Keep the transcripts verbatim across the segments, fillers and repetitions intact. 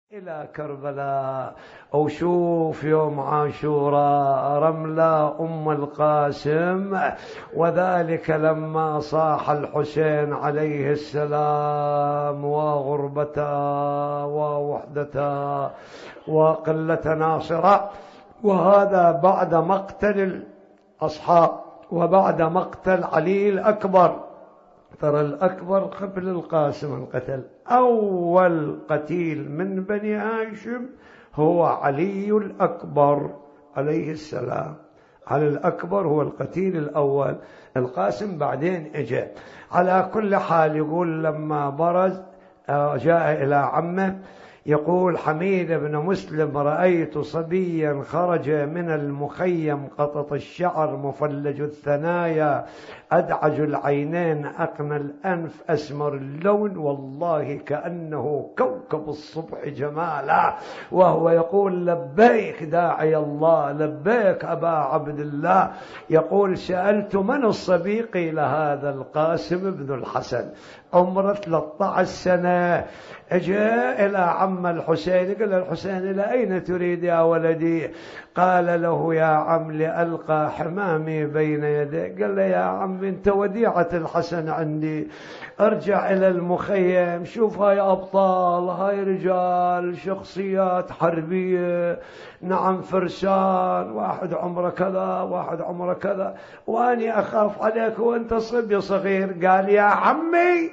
إلى كربلاء. وشوف يوم عاشوراء رملة أم القاسم، وذلك لما صاح الحسين عليه السلام وغربته ووحدته وقلة ناصرة، وهذا بعد مقتل الأصحاب وبعد مقتل علي الأكبر. ترى الأكبر قبل القاسم القتل، أول قتيل من بني هاشم هو علي الأكبر عليه السلام. علي الأكبر هو القتيل الأول، القاسم بعدين اجى. على كل حال يقول لما برز جاء إلى عمه، يقول حميد بن مسلم: رأيت صبيا خرج من المخيم قطط الشعر مفلج الثنايا أدعج العينين أقنى الأنف أسمر اللون، والله كأنه كوكب الصبح جمالا، وهو يقول: لبيك داعي الله، لبيك أبا عبد الله. يقول: سألت من الصبي؟ قيل: هذا القاسم بن الحسن، عمره ثلاثة عشر سنة. جاء إلى عم الحسين، قال الحسين: إلى أين تريد يا ولدي؟ قال له: يا عم لألقى حمامي بين يدي. قال له: يا عم أنت وديعة الحسن عندي، ارجع إلى المخيم، شوف هاي أبطال، هاي رجال شخصيات حربية، نعم فرسان، واحد عمره كذا واحد عمره كذا، وأني أخاف عليك وأنت صبي صغير. قال: يا عمي،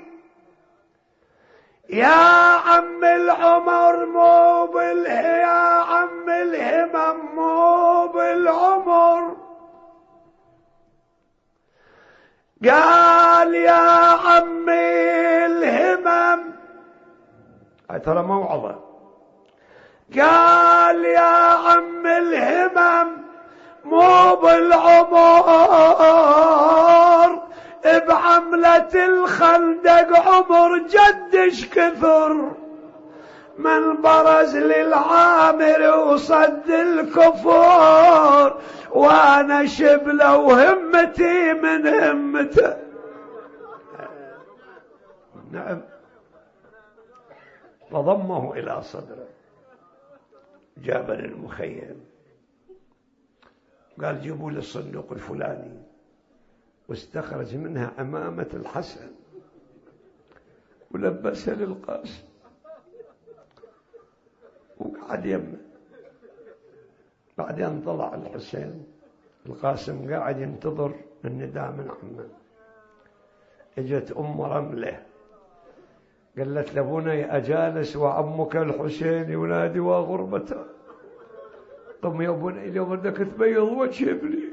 يا عم العمر مو بال يا عم الهمم مو بالعمر. قال: يا عمي الهمم، ترى موعظة. قال: يا عم الهمم مو بالعمر، بعملة الخندق عمر جدش كثر، من برز للعامر وصد الكفور، وانا شبله وهمتي من همته. نعم. فضمه الى صدره، جاب للمخيم، قال: جيبوا لي الصندوق الفلاني، واستخرج منها عمامة الحسن ولبسها للقاسم وقعد يمه. بعدين طلع الحسين، القاسم قاعد ينتظر النداء من عمه. اجت ام رمله قالت لابني: أجالس وعمك الحسين ينادي وغربته؟ قم يا بني، اليوم بدك تبيض وجه ابني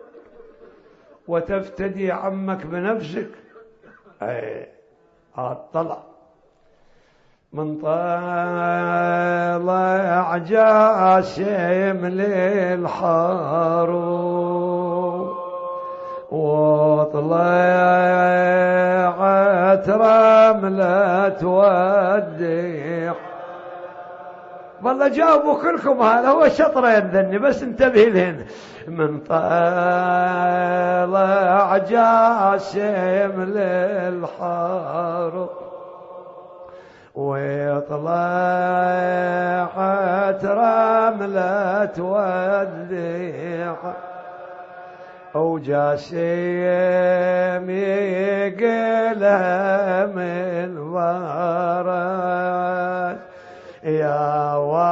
وتفتدي عمك بنفسك. اي طلع من طلع جاسم للحروب، وطلعت رملة وديع. والله جاوبوا كلكم، هذا هو شطرين ذني، بس انتبه لهن. من طلع جاسم للحرب، وطلعت رملة وديع، وجاسم يقلها من ورث، يا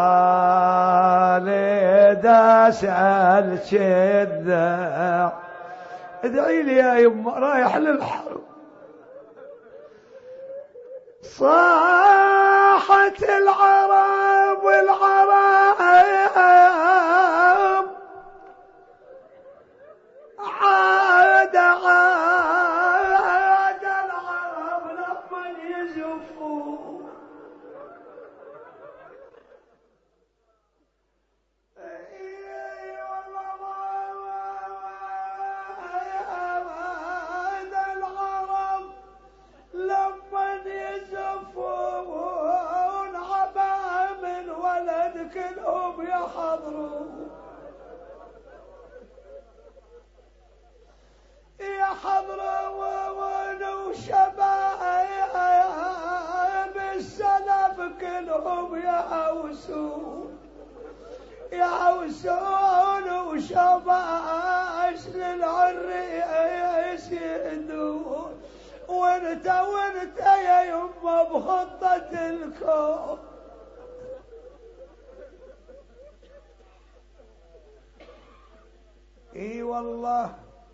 والد اسأل شدة، ادعي لي يا يما رايح للحرب. صاحت العرب والعرب عاد عاد العرب لما يزفوا، كلهم يحضروا يحضروا وشباب السلف كلهم يهووا. وسون يا وسون وشباش للعريس يدون وانت وانت يا يمه بخطة الكون. اي والله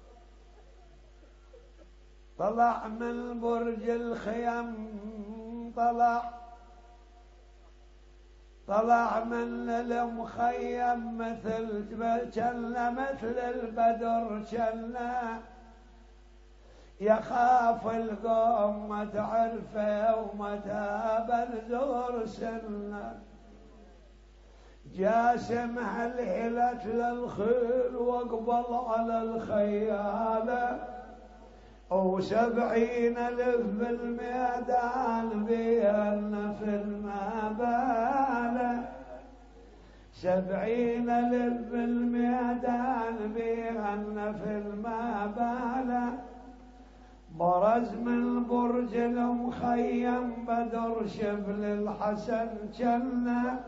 طلع من برج الخيم طلع طلع من المخيم مثل جنة مثل البدر جنة يخاف القوم ما تعرفه ومتى بلزور سنه جاسم هلهلت للخيل واقبل على الخيالة وسبعين الف بالميدان بيهن في المبالة سبعين الف بالميدان بيهن في المبالة برز من برج المخيم بدر شبل الحسن جنة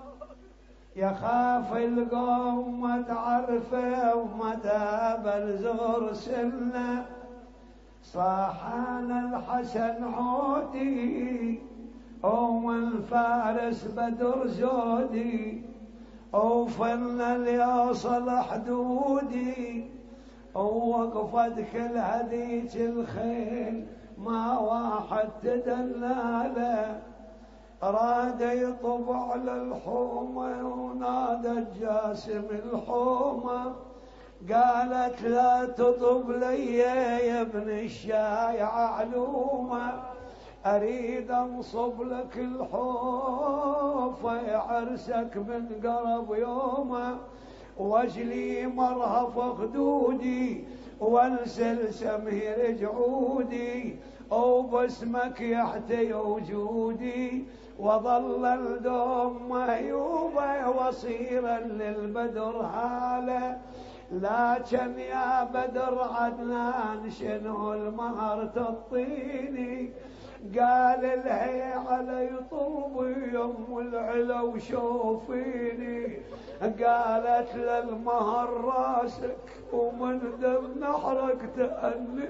يخاف القوم ما تعرفه ومتى بلزور سنه صاحان الحسن عودي ومن فارس بدر زودي وفن اليوصل حدودي ووقفت كل هذيك الخيل ما واحد تدلاله راد يطب على الحومة ونادى الجاسم الحومة قالت لا تطب لي يا ابن الشايع علومة أريد أنصب لك الحوفة عرسك من قرب يومه واجلي مرهف خدودي وانسل سمير جعودي أو باسمك يحتي وجودي وظل الدوم مهيوبة وصيرا للبدر هاله لكن يا بدر عدنان شنو المهر تعطيني قال الهي علي طوبي يم العلا وشوفيني قالت للمهر راسك ومن دم نحرك تأني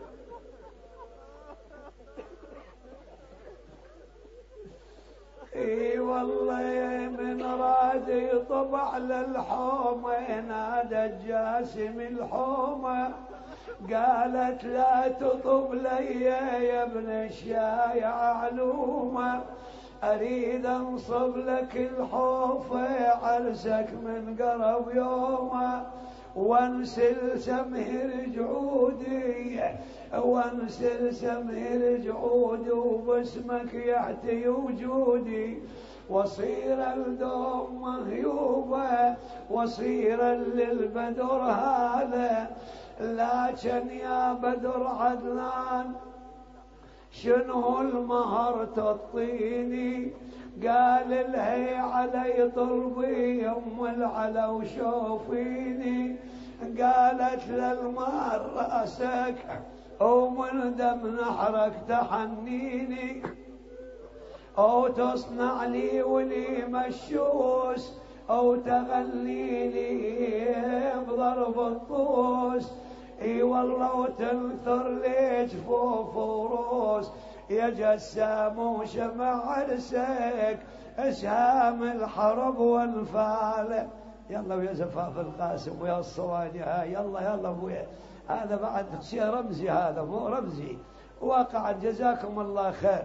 اي والله من راد يطبع للحومة نادى الجاسم الحومة قالت لا تطب لي يا ابن الشايع علومة اريد انصب لك الحوفة عرسك من قرب يومه وانسل سمهر جعودي وانسل سمهر جعودي وباسمك يحتي وجودي وصير الدوم مهيوبة وصيرا للبدر هذا لكن يا بدر عدنان شنو المهر تعطيني قال الهي علي طلبي يم العلا وشوفيني قالت للمهر راسك ومن دم نحرك تحنيني او تصنع لي ولي مشوش او تغلي لي بضرب الطوس اي والله وتنثر لي جفوف وروس يا جسام وشمع عرسك اسهام الحرب والفالة. يلا ويا زفاف القاسم ويا الصواني هاي يلا يلا ابويا هذا بعد شيء رمزي هذا مو رمزي واقعا جزاكم الله خير.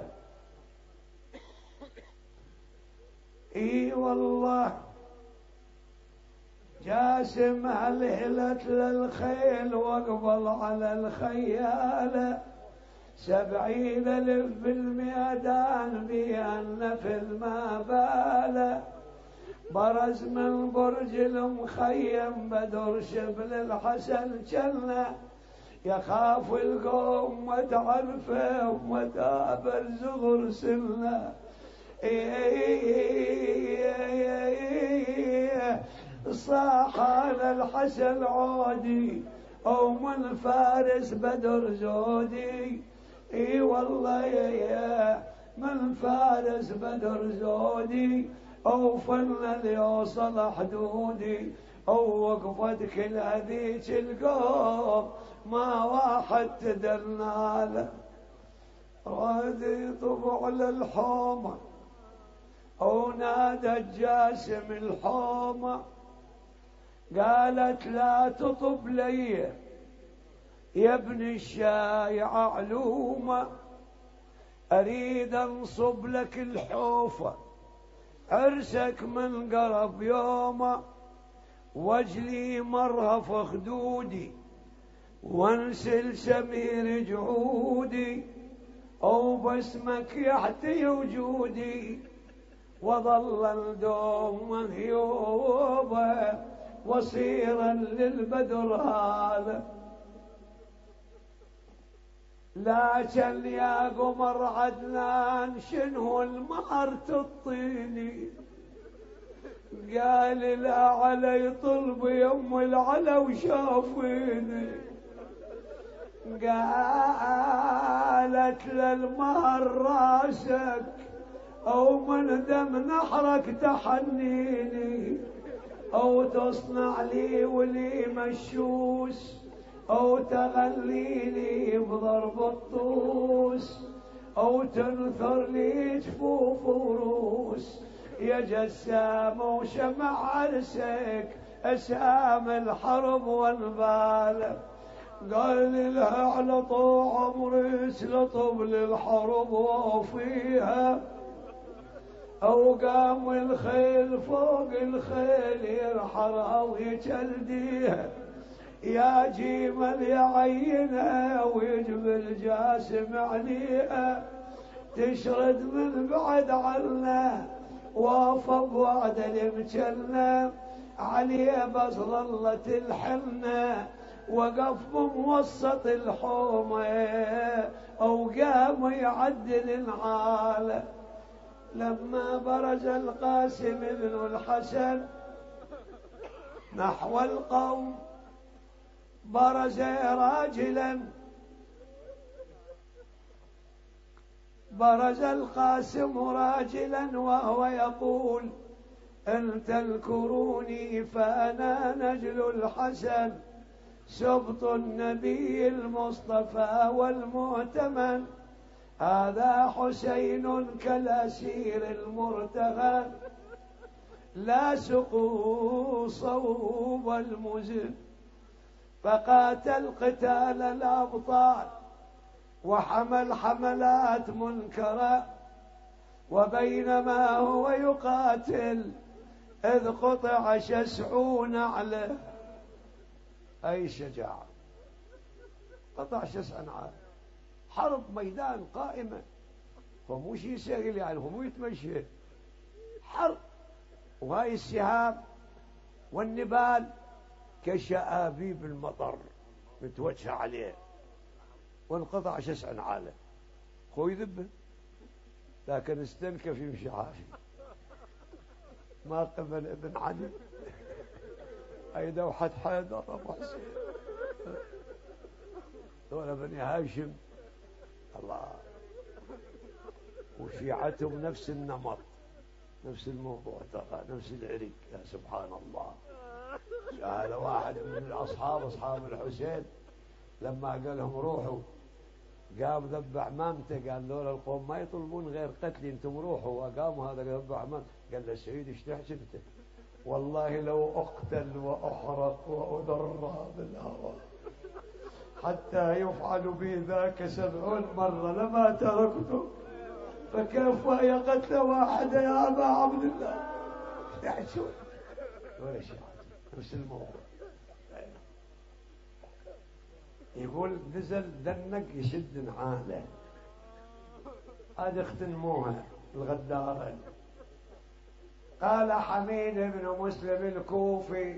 اي والله جاسم هلهلت للخيل واقبل على الخيالة سبعين الف بالميدان بيهن في المبالة برز من برج المخيم بدر شبل الحسن جنة يخاف القوم ما تعرفه ومتى بالزغر سنه صاح على الحسن عودي او من فارس بدر زودي اي والله يا من فارس بدر زودي أو فن اللي يوصل حدودي، أو وقفتك لهذيك القوم ما واحد تدلنا له. رادي طبع للحومة أو نادى جاسم الحومة، قالت لا تطب لي يا ابن الشايع علومة، أريد أنصب لك الحوفة عرسك من قرب يومه، وجلي مرهف خدودي وانسل سمير جعودي، أو باسمك يحتي وجودي وظل الدوم مهيوبا وصيرا للبدر هذا. لكن يا قمر عدنان شنو المهر تعطيني؟ قال لا علي طلب يم العلا وشافيني. قالت للمهر راسك أو من دم نحرك تحنيني، أو تصنع لي ولي مشوش، أو تغلي لي بضرب الطوس، أو تنثر لي جفوف وروس، يا جسام وشمع عرسك أسام الحرب والبال. قال لها على طوع عمري سلطب للحرب وفيها، أو قام الخيل فوق الخيل يرحرها ويجلديها، يا جيمل يعينها ويجبل جاسم عليها، تشرد من بعد عنا وافق وعد المجنة عليه بس ظلت الحنة، وقف بموسط الحومة أو قام يعدل العالة. لما برز القاسم بن الحسن نحو القوم برز راجلا، برز القاسم راجلا وهو يقول إن تذكروني فأنا نجل الحسن سبط النبي المصطفى والمؤتمن، هذا حسين كالأسير المرتهن، لا سقوا صوب المزن، فقاتل قتال الأبطال وحمل حملات منكرة، وبينما هو يقاتل إذ قطع شسع نعله. أي شجاعة! قطع شسع نعله، حرب ميدان قائمة، هو مو شيء سهل يعني، هو مو يتمشي، حرب، وهاي السهام والنبال كشآبيب المطر متوجهة عليه، وانقطع شسع نعاله، هو يذبه لكن استنكف يمشي عافي، ما قبل ابن علي أي دوحة حيدر أبو حسين دول بني هاشم. الله، وشيعتهم نفس النمط، نفس الموضوع، ترى نفس العرق، يا سبحان الله. هذا واحد من الأصحاب أصحاب الحسين لما قال لهم روحوا، قام ذب عمامته، قال دول القوم ما يطلبون غير قتلي، انتم روحوا. وقاموا هذا ذب عمامته، قال له سيدي ايش تحسن انت؟ والله لو اقتل واحرق وادرى بالهواء حتى يفعل بي ذاك سبعون مرة لما تركته، فكيف وهي قتل واحدة يا أبا عبد الله؟ يحشون ولا شيء، نفس الموضوع. يقول نزل دنك يشد نعاله، هذه اختنموها الغدارة. قال حميد بن مسلم الكوفي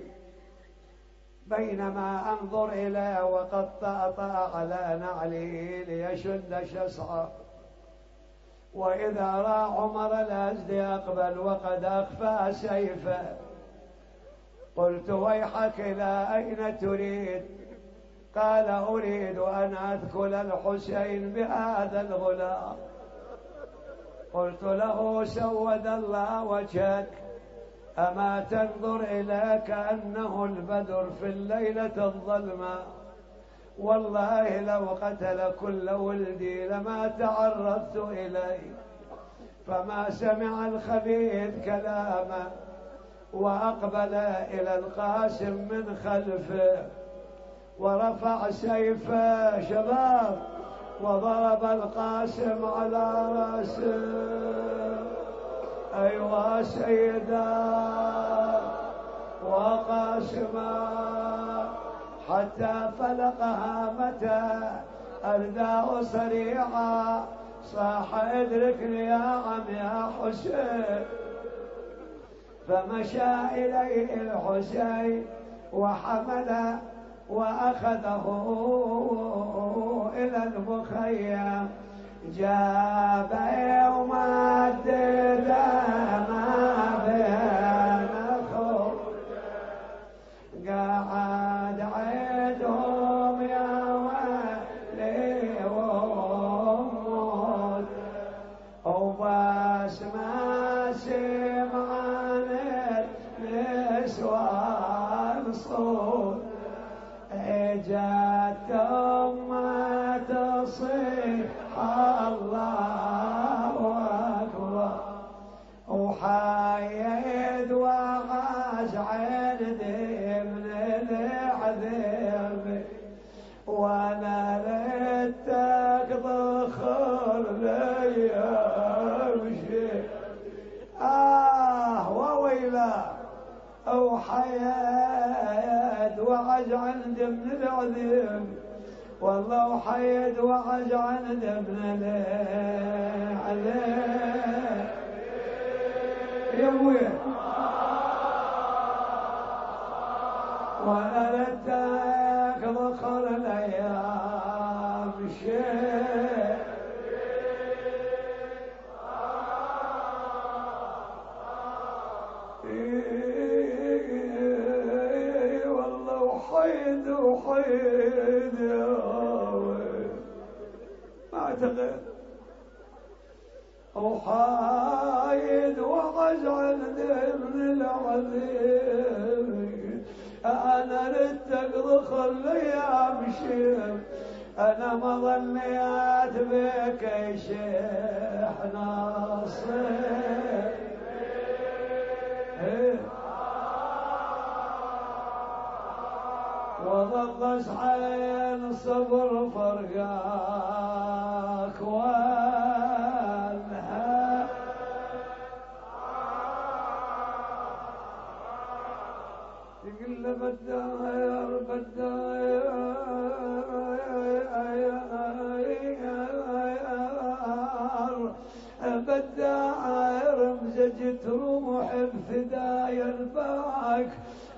بينما أنظر إليه وقد طأطأ على نعلي ليشد شسعه، وإذا رأى عمر الأزدي أقبل وقد أخفى سيفه، قلت ويحك إلى أين تريد؟ قال أريد أن أذكل الحسين بهذا الغلام. قلت له سود الله وجهك أما تنظر إلى كأنه البدر في الليلة الظلمة، والله لو قتل كل ولدي لما تعرضت إليه. فما سمع الخبيث كلامه وأقبل إلى القاسم من خلفه ورفع سيفه شباب وضرب القاسم على رأسه. أيها سيدا وقاسما، حتى فلق هامته أرداه صريعا، صاح ادركني يا عم يا حسين. فمشى إليه الحسين وحمله وأخذه إلى المخيم. جاب يوم الدين ما بين خور، قعد عيدهم يا ولي وموت، وبس ما سمعان النسوان صوت، اجت ما تصيح الله أكبر، وحايد وغاز عندي من العذاب، وانا لتك ضخر لي امشي. آه وويلا، وحيد وعج عندي من العذاب، والله وحيد وعج عندي من العذاب. يا وين وانا لتك ضخر الايام شيء. والله وحيد وحيد يا وين ما اعتقد، وحايد وعز عندي من العذاب. انا ردتك ضخر لي امشي، انا ما ظنيت بك شيح ناصر. وظل عين صبر فرقاك وانها، يقول له بالداير بالداير بالداير مزجت روح بفداير باك،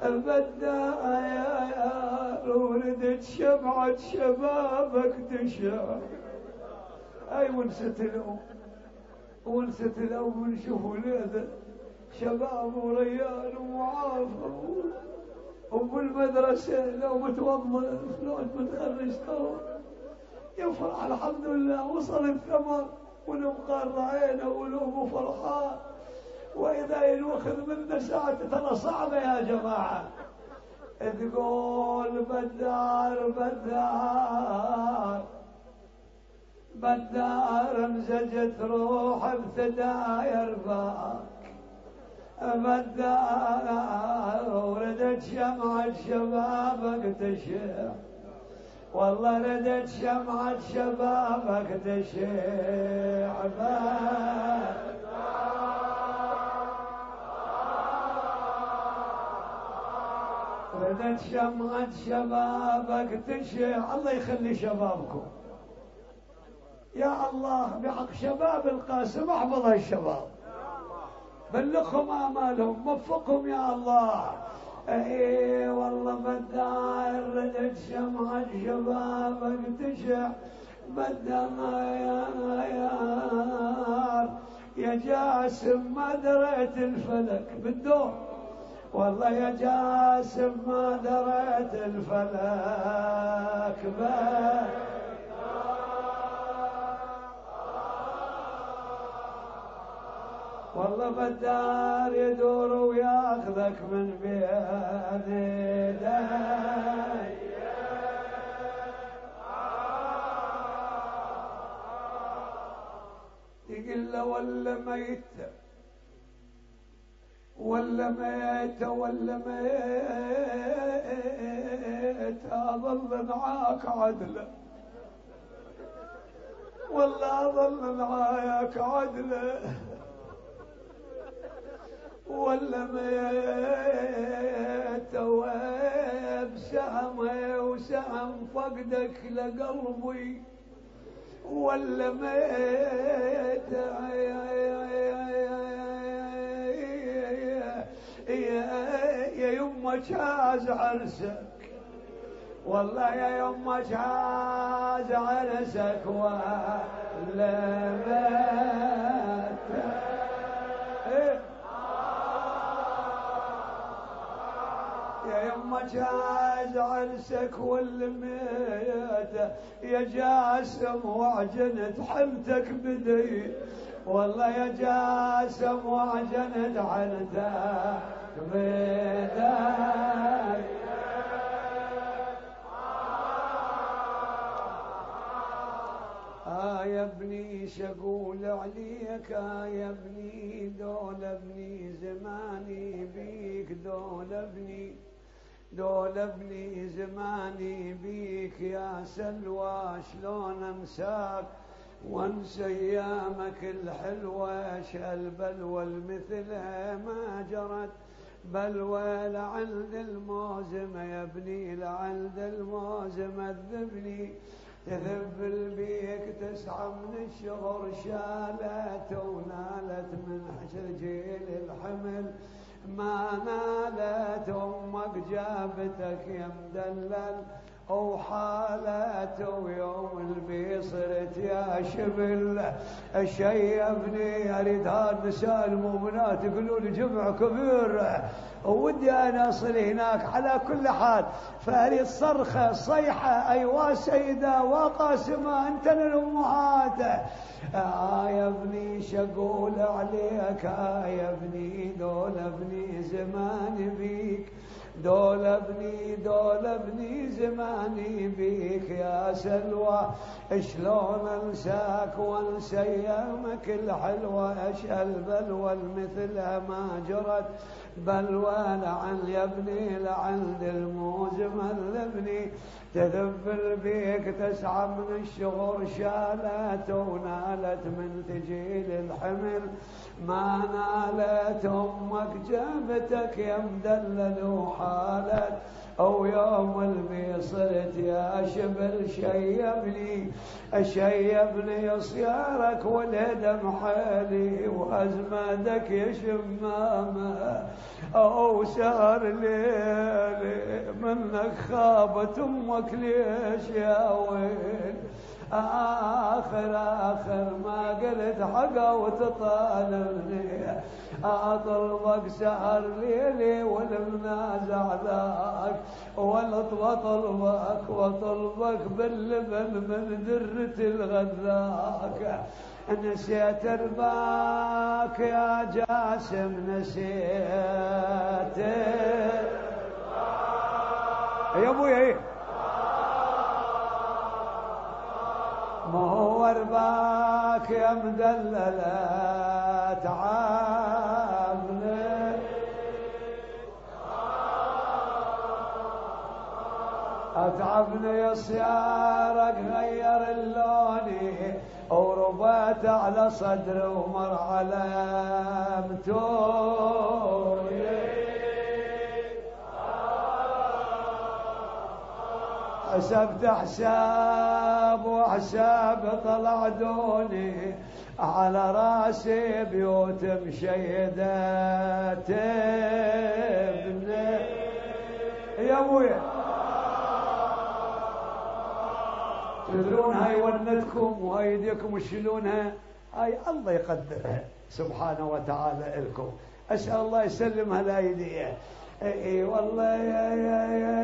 بالداير ولدت شمعة شبابك تشع. اي ونست الام ونست الام ونشوف ولادة شباب وريال ومعافر وبالمدرسة لو متوظف لو متخرج تو يفرح الحمد لله وصل الثمر ونبقى رعينا ولوم فرحان. وإذا ينوخذ منا ساعة ترى صعبة يا جماعة. تقول بالدار بالدار بالدار مزجت روح بثداير باك، بالدار وردت شمعة شبابك تشع، والله ردت شمعة شبابك تشع. ردت شمعة شبابك تشع. الله يخلي شبابكم يا الله، بحق شباب القاسم احفظ هالشباب، بلغهم آمالهم، وفقهم يا الله. اي والله بالدار ردت شمعة شبابك تشع، بالدار يا جاسم ما دريت الفلك بالدور، والله يا جاسم ما دريت الفلك بك. والله بالدار يدور وياخذك من بين يدي. يقول له ولا ميت ولا ميت ولا ميت أظل معاك عدله، والله أظل معاك عدله، ولا ميت وبسهمي وسهم فقدك لقلبي، ولا ميت يا يما جاز عرسك، والله يا يما جاز عرسك ولا ميت. يا يما جاز عرسك والميت، يا جاسم وعجنت حنتك بدي، والله يا جاسم وعجنت حنتك بدي. آه يا ابني شقول عليك، آه يا ابني دول ابني زماني بيك، دول ابني دول ابني زماني بيك يا سلوى، شلون انساك وانسى ايامك الحلوه، شال بلوى المثلها ما جرت بلوى لعند الموزمه، يا ابني لعند الموزمه تذبني تذب البيك تسعى من الشهر، شالت ونالت من حشر جيل الحمل ما نالت، امك جابتك يا مدلل وحالت، ويوم البي صرت يا شبل شيبني. اريد هذا نساء المؤمنات يقولون جمع كبير ودي انا اصل هناك على كل حال، فاريد صرخه صيحه ايوا سيده وقاسمه انت للامهات. آه يا ابني شقول عليك، آه يا ابني دول ابني زمان بيك، دول ابني دول ابني زماني بيك يا سلوى، شلون انساك وانسى ايامك الحلوه، اشهى البلوى المثلها ما جرت بلوى لعن يا ابني لعند الموزمه الابني تذب البيك تسعى من الشهور، شالت ونالت من تجيل الحمل ما نالت، امك جابتك يا مدلل وحالت، او يوم البي صرت يا شبل شيبني شيبني صيارك والهدم حالي وازمادك يا شمامه، او سهر ليلي منك خابت امك ليش يا ويل، آخر آخر ما قلت حقا وتطالبني، أطلبك سهر ليلي والمنازع ذاك، واطلبك واطلبك باللبن من درة الغذاك، نسيت رباك يا جاسم نسيت يا ابوي، ما هو رباك يا مدللة تعبني، اتعبني يا صيارك غير اللوني، وربات على صدري ومر على متوني، حسبت حساب وحساب طلع دوني، على راسي بيوت مشيدة تبني يا ابويا. تدرون هاي ونتكم وايديكم تشيلونها، هاي الله يقدرها سبحانه وتعالى لكم، اسال الله يسلمها الايدي. اي والله يا يا يا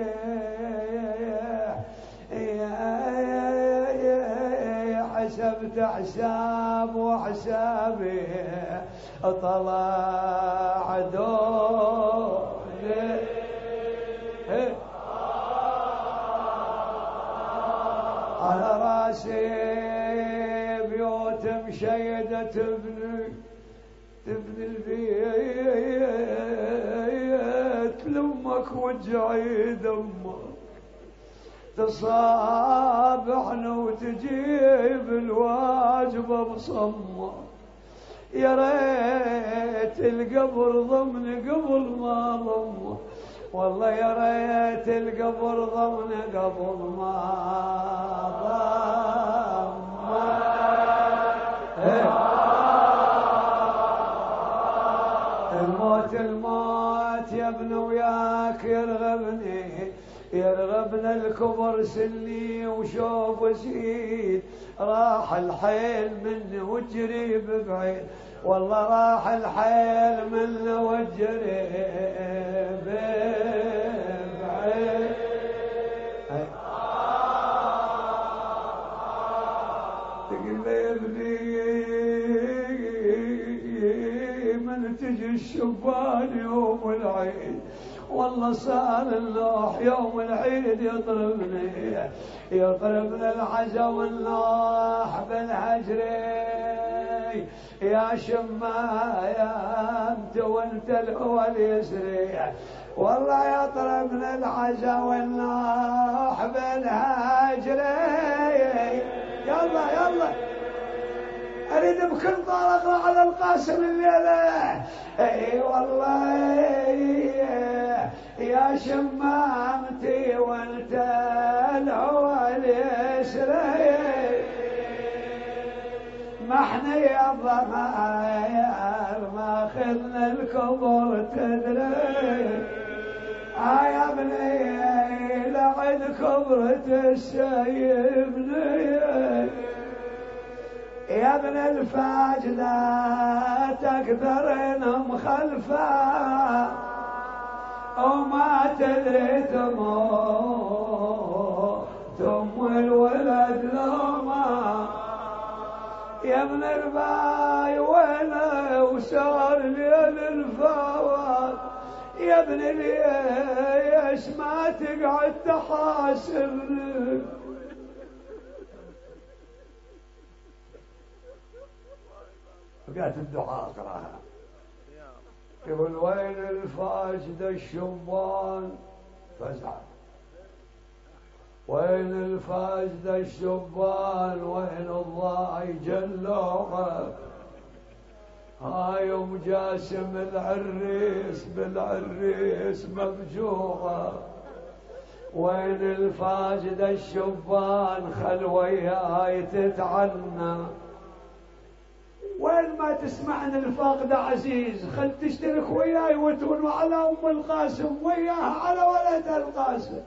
يا حسبت ولد حساب وحسابي طلع دولي على راسي بيوت مشيدة تبني تبني البيت لأمك وتجعيد أمك تصابحنا وتجيب الواجب بصمة يا ريت القبر ضمن قبل ما ضمه والله يا ريت القبر ضمن قبل ما ضمه الموت الموت يا ابن وياك يرغبني يرغبنا الكبر سني وشوف زيد راح الحيل مني وجري ببعيد والله راح الحيل مني وجري ببعيد تقول لي يا ابني من تجي الشبان يوم العيد والله صار اللوح يوم العيد يطربني يطربني العزا والنوح بالهجري يا شمايا انت وانت الاول يسري والله يطربني العزا والنوح بالهجري يلا يلا اريد بكل طار اقرا على القاسم الليله اي والله يا شمامتي وانت الاول يسري ما احنا يا ضماير ما خذنا الكبر تدري آه يا ابني لعد كبرة السيبني يا ابن الفاج لا تقدرن مخلفا وما تدري تموت ام الولد لوما يا ابن الباي وينه وسار ليل الفوات يا ابن ليش ما تقعد تحاسبني بقيت الدعاء اقراها يقول وين الفاجد الشبان فزع وين الفاجد الشبان وين الضاي جلوغه هاي ام جاسم العريس بالعريس مفجوغه وين الفاجد الشبان خل وياي تتعنى وين ما تسمعني الفاقد عزيز خل تشترك وياي وتكون على ام القاسم وياها على ولد القاسم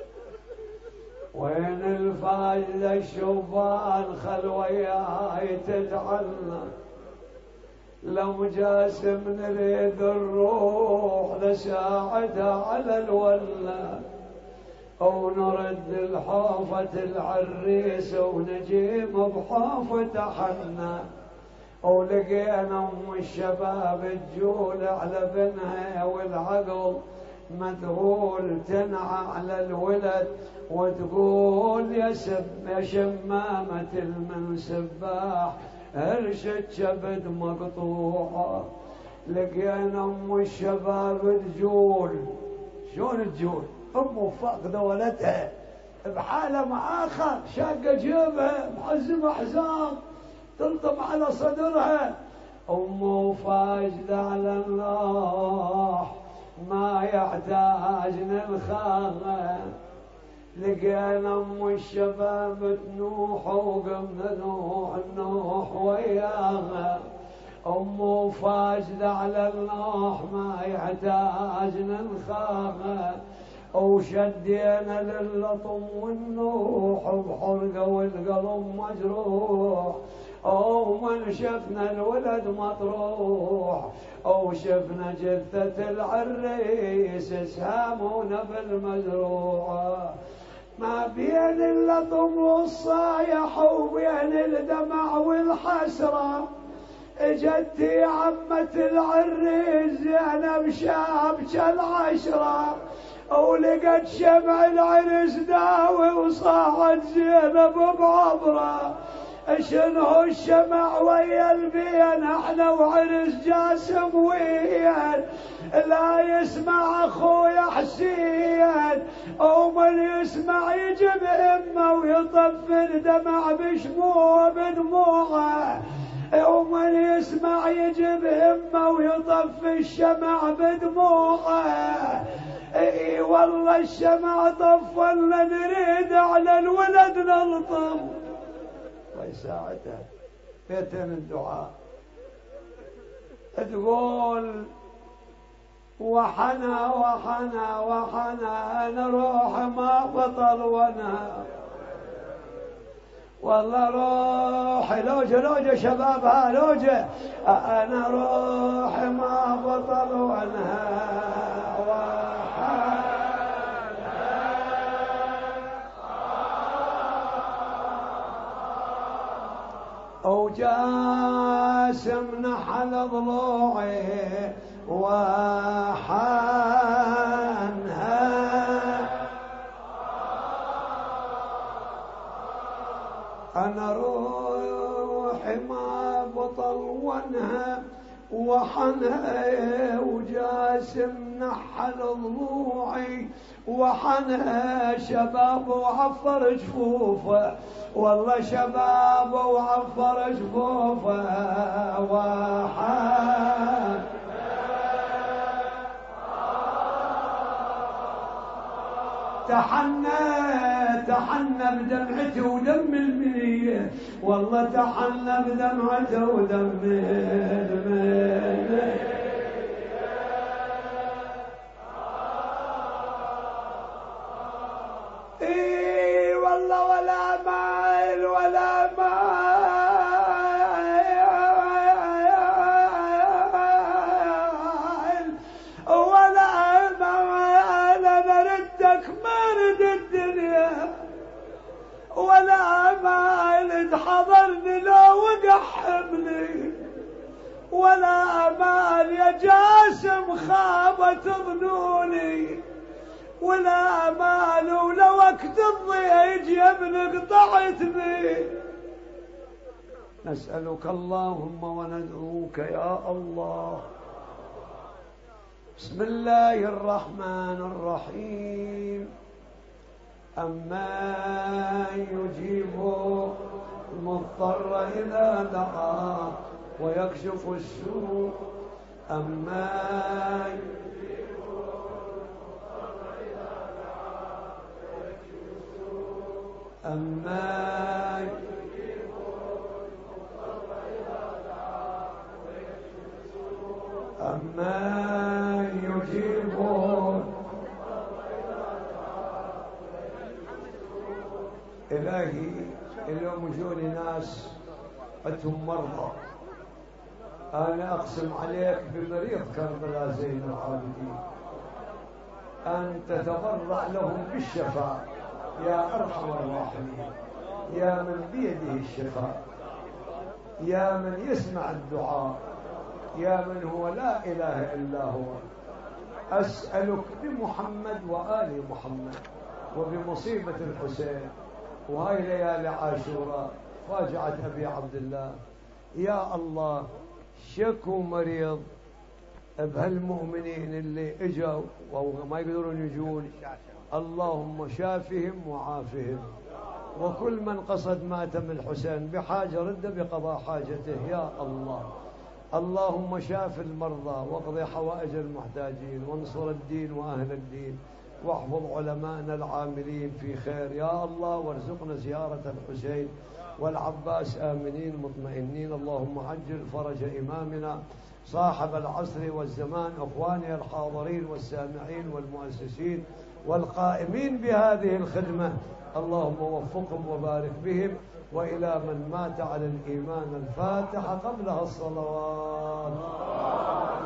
وين الفاجد الشبان خل وياي تتعنى لو جاسم نريد الروح لساعتها على الولا او نرد الحافة العريس ونجيب بحافة حنا او لقينا ام الشباب تجول على بنها والعقل مذهول تنعى على الولد وتقول يا سب يا شمامة المنسباح ارشد شبد مقطوعة لقينا ام الشباب تجول شلون تجول امه فاقده ولدها بحاله معاخه شاقه جيبها محزمه حزام تلطم على صدرها امه فاجده على النوح ما يحتاج نلخاها لقينا ام الشباب تنوح وقمنا نوح نوح وياها امه فاجده على النوح ما يحتاج نلخاها وشدينا للطم والنوح بحرقه والقلب مجروح او من شفنا الولد مطروح او شفنا جثة العريس سهامونا بالمزروعة ما بين اللطم والصايح وبين الدمع والحسرة اجت عمة العريس زينب شابك العشرة ولقت شمع العرس داوي وصاحت زينب بعبره شنو الشمع ويا البين احنا وعرس جاسم ويان لا يسمع اخويا حسين ومن يسمع يجيب همه ويطفي دمع بشموع بدموعه ومن يسمع يجيب همه ويطفي الشمع بدموعه. اي والله الشمع طف ولا نريد على الولد نلطم. الله يساعدها. بيتين الدعاء تقول وحنا وحنا وحنا انا روح ما بطل وانا والله روحي لوجه لوجه شبابها لوجه انا روح ما بطل وانا وجاسم نحل ضلوعي وحنها أنا روحي ما بطل وانها وحنها وجاسم نحل ضلوعي وحنها شباب وعفر جفوفه والله شباب وعفر جفوفه وحن تحنى تحنى بدمعته ودم المنية والله تحنى بدمعته ودم المنية. اي والله ولا مايل ولا مايل ولا مايل انا ردك ما رد الدنيا ولا مايل حضرني لو وقع حملي ولا مال يا جاسم خابت ظنوني ولا مال ولا وقت الضيج يا ابن قطعتني. نسألك اللهم وندعوك يا الله. بسم الله الرحمن الرحيم. أما يجيب المضطر إذا دعاه ويكشف السوء أما أما يجيب المضطر إذا دعاه ويكشف السوء أما يجيب المضطر إذا دعاه ويكشف السوء. إلهي اليوم جوني ناس عندهم مرضى أنا أقسم عليك بمريض كربلاء زين العابدين أن تتضرع لهم بالشفاء يا أرحم الراحمين يا من بيده الشفاء يا من يسمع الدعاء يا من هو لا إله إلا هو. أسألك بمحمد وآل محمد وبمصيبة الحسين وهاي ليالي عاشوراء فاجعة أبي عبد الله يا الله شكوا مريض بهالمؤمنين اللي اجوا وما يقدرون يجون اللهم شافهم وعافهم وكل من قصد ماتم الحسين بحاجة رد بقضاء حاجته يا الله. اللهم شاف المرضى واقضي حوائج المحتاجين وانصر الدين وأهل الدين واحفظ علماءنا العاملين في خير يا الله وارزقنا زيارة الحسين والعباس آمنين مطمئنين. اللهم عجل فرج إمامنا صاحب العصر والزمان أخواني الحاضرين والسامعين والمؤسسين والقائمين بهذه الخدمة اللهم وفقهم وبارك بهم وإلى من مات على الإيمان الفاتحة قبلها الصلوات.